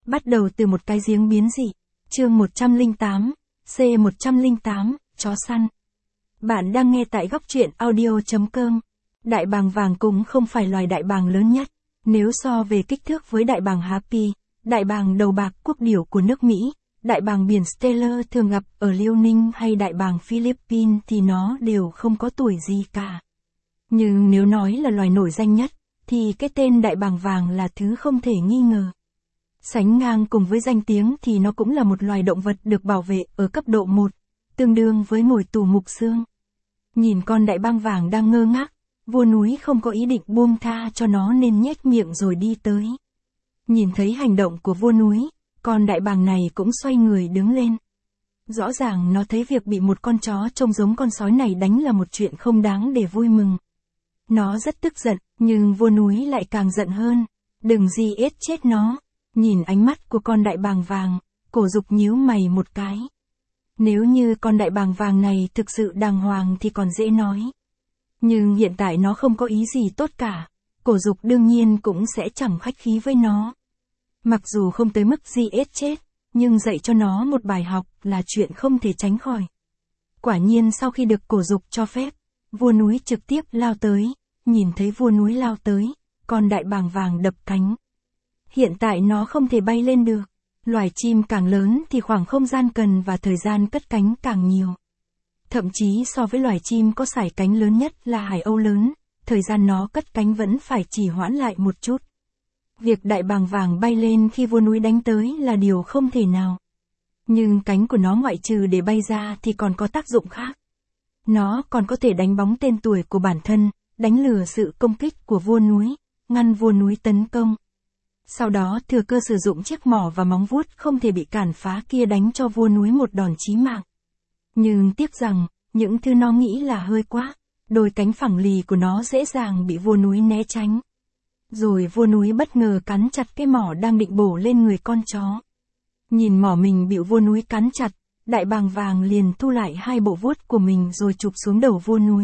Bắt đầu từ một cái giếng biến dị. Chương 108, C108, chó săn. Bạn đang nghe tại góc truyện audio.com. Đại bàng vàng cũng không phải loài đại bàng lớn nhất. Nếu so về kích thước với đại bàng Happy, đại bàng đầu bạc quốc điểu của nước Mỹ, đại bàng biển Steller thường gặp ở Liêu Ninh hay đại bàng Philippines thì nó đều không có tuổi gì cả. Nhưng nếu nói là loài nổi danh nhất, thì cái tên đại bàng vàng là thứ không thể nghi ngờ. Sánh ngang cùng với danh tiếng thì nó cũng là một loài động vật được bảo vệ ở cấp độ 1, tương đương với ngồi tù mục xương. Nhìn con đại bàng vàng đang ngơ ngác, vua núi không có ý định buông tha cho nó nên nhếch miệng rồi đi tới. Nhìn thấy hành động của vua núi, con đại bàng này cũng xoay người đứng lên. Rõ ràng nó thấy việc bị một con chó trông giống con sói này đánh là một chuyện không đáng để vui mừng. Nó rất tức giận, nhưng vua núi lại càng giận hơn. Đừng gì ết chết nó. Nhìn ánh mắt của con đại bàng vàng, Cổ Dục nhíu mày một cái. Nếu như con đại bàng vàng này thực sự đàng hoàng thì còn dễ nói. Nhưng hiện tại nó không có ý gì tốt cả. Cổ Dục đương nhiên cũng sẽ chẳng khách khí với nó. Mặc dù không tới mức gì ết chết, nhưng dạy cho nó một bài học là chuyện không thể tránh khỏi. Quả nhiên sau khi được Cổ Dục cho phép, vua núi trực tiếp lao tới. Nhìn thấy vua núi lao tới, con đại bàng vàng đập cánh. Hiện tại nó không thể bay lên được. Loài chim càng lớn thì khoảng không gian cần và thời gian cất cánh càng nhiều. Thậm chí so với loài chim có sải cánh lớn nhất là hải âu lớn, thời gian nó cất cánh vẫn phải trì hoãn lại một chút. Việc đại bàng vàng bay lên khi vua núi đánh tới là điều không thể nào. Nhưng cánh của nó ngoại trừ để bay ra thì còn có tác dụng khác. Nó còn có thể đánh bóng tên tuổi của bản thân, đánh lừa sự công kích của vua núi, ngăn vua núi tấn công. Sau đó thừa cơ sử dụng chiếc mỏ và móng vuốt không thể bị cản phá kia đánh cho vua núi một đòn chí mạng. Nhưng tiếc rằng, những thứ nó nghĩ là hơi quá, đôi cánh phẳng lì của nó dễ dàng bị vua núi né tránh. Rồi vua núi bất ngờ cắn chặt cái mỏ đang định bổ lên người con chó. Nhìn mỏ mình bị vua núi cắn chặt, đại bàng vàng liền thu lại hai bộ vuốt của mình rồi chụp xuống đầu vua núi.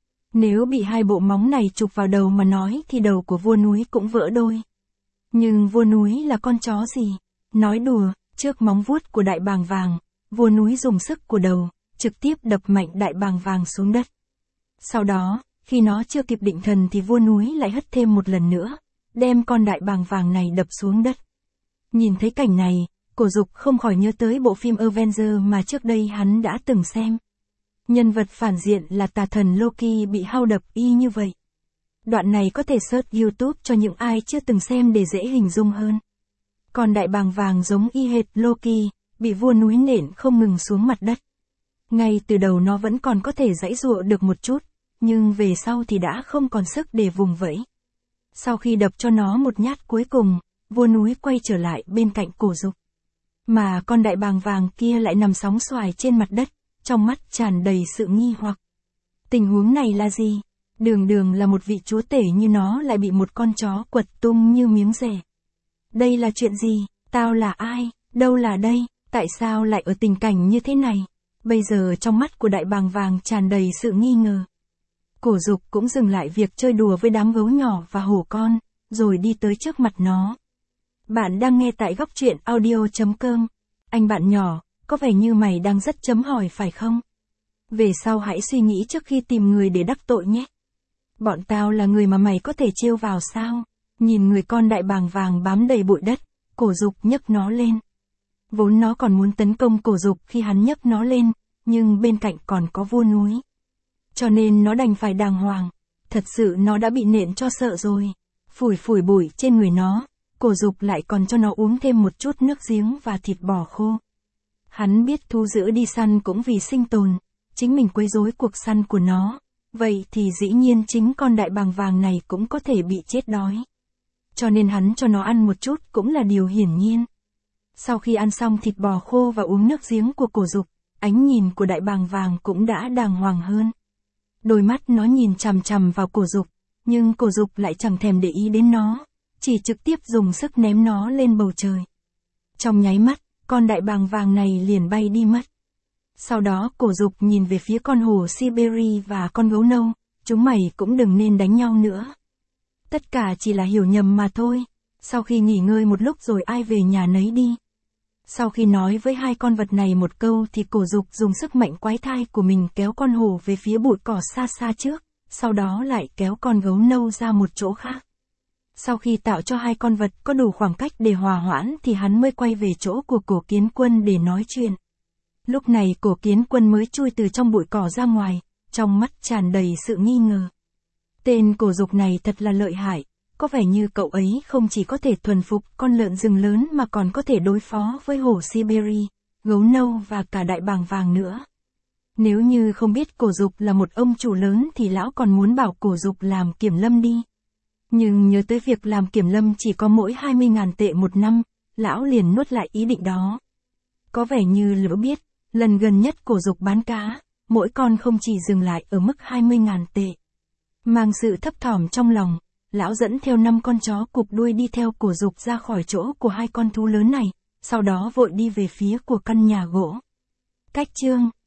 Nếu bị hai bộ móng này chụp vào đầu mà nói thì đầu của vua núi cũng vỡ đôi. Nhưng vua núi là con chó gì? Nói đùa, trước móng vuốt của đại bàng vàng, vua núi dùng sức của đầu, trực tiếp đập mạnh đại bàng vàng xuống đất. Sau đó, khi nó chưa kịp định thần thì vua núi lại hất thêm một lần nữa, đem con đại bàng vàng này đập xuống đất. Nhìn thấy cảnh này, Cổ Dục không khỏi nhớ tới bộ phim Avengers mà trước đây hắn đã từng xem. Nhân vật phản diện là tà thần Loki bị hao đập y như vậy. Đoạn này có thể search YouTube cho những ai chưa từng xem để dễ hình dung hơn. Còn đại bàng vàng giống y hệt Loki, bị vua núi nện không ngừng xuống mặt đất. Ngay từ đầu nó vẫn còn có thể giãy giụa được một chút, nhưng về sau thì đã không còn sức để vùng vẫy. Sau khi đập cho nó một nhát cuối cùng, vua núi quay trở lại bên cạnh Cổ Dục. Mà con đại bàng vàng kia lại nằm sóng xoài trên mặt đất, trong mắt tràn đầy sự nghi hoặc. Tình huống này là gì? Đường là một vị chúa tể như nó lại bị một con chó quật tung như miếng rẻ. Đây là chuyện gì? Tao là ai? Đâu là đây? Tại sao lại ở tình cảnh như thế này? Bây giờ trong mắt của đại bàng vàng tràn đầy sự nghi ngờ. Cổ Dục cũng dừng lại việc chơi đùa với đám gấu nhỏ và hổ con, rồi đi tới trước mặt nó. Bạn đang nghe tại góc truyện audio.com. Anh bạn nhỏ, có vẻ như mày đang rất chấm hỏi phải không? Về sau hãy suy nghĩ trước khi tìm người để đắc tội nhé. Bọn tao là người mà mày có thể trêu vào sao? Nhìn người con đại bàng vàng bám đầy bụi đất, Cổ Dục nhấc nó lên. Vốn nó còn muốn tấn công Cổ Dục khi hắn nhấc nó lên, nhưng bên cạnh còn có vua núi. Cho nên nó đành phải đàng hoàng. Thật sự nó đã bị nện cho sợ rồi. Phủi bụi trên người nó, Cổ Dục lại còn cho nó uống thêm một chút nước giếng và thịt bò khô. Hắn biết thú dữ đi săn cũng vì sinh tồn, chính mình quấy rối cuộc săn của nó. Vậy thì dĩ nhiên chính con đại bàng vàng này cũng có thể bị chết đói. Cho nên hắn cho nó ăn một chút cũng là điều hiển nhiên. Sau khi ăn xong thịt bò khô và uống nước giếng của Cổ Dục, ánh nhìn của đại bàng vàng cũng đã đàng hoàng hơn. Đôi mắt nó nhìn chằm chằm vào Cổ Dục, nhưng Cổ Dục lại chẳng thèm để ý đến nó, chỉ trực tiếp dùng sức ném nó lên bầu trời. Trong nháy mắt, con đại bàng vàng này liền bay đi mất. Sau đó Cổ Dục nhìn về phía con hổ Siberia và con gấu nâu, chúng mày cũng đừng nên đánh nhau nữa. Tất cả chỉ là hiểu nhầm mà thôi. Sau khi nghỉ ngơi một lúc rồi ai về nhà nấy đi. Sau khi nói với hai con vật này một câu thì Cổ Dục dùng sức mạnh quái thai của mình kéo con hổ về phía bụi cỏ xa xa trước, sau đó lại kéo con gấu nâu ra một chỗ khác. Sau khi tạo cho hai con vật có đủ khoảng cách để hòa hoãn thì hắn mới quay về chỗ của Cổ Kiến Quân để nói chuyện. Lúc này Cổ Kiến Quân mới chui từ trong bụi cỏ ra ngoài, trong mắt tràn đầy sự nghi ngờ. Tên Cổ Dục này thật là lợi hại, có vẻ như cậu ấy không chỉ có thể thuần phục con lợn rừng lớn mà còn có thể đối phó với hổ Siberia, gấu nâu và cả đại bàng vàng nữa. Nếu như không biết Cổ Dục là một ông chủ lớn thì lão còn muốn bảo Cổ Dục làm kiểm lâm đi. Nhưng nhớ tới việc làm kiểm lâm chỉ có mỗi 20.000 tệ một năm, lão liền nuốt lại ý định đó. Có vẻ như lão biết, lần gần nhất Cổ Dục bán cá, mỗi con không chỉ dừng lại ở mức 20.000 tệ. Mang sự thấp thỏm trong lòng, lão dẫn theo 5 con chó cụp đuôi đi theo Cổ Dục ra khỏi chỗ của hai con thú lớn này, sau đó vội đi về phía của căn nhà gỗ. Cách chương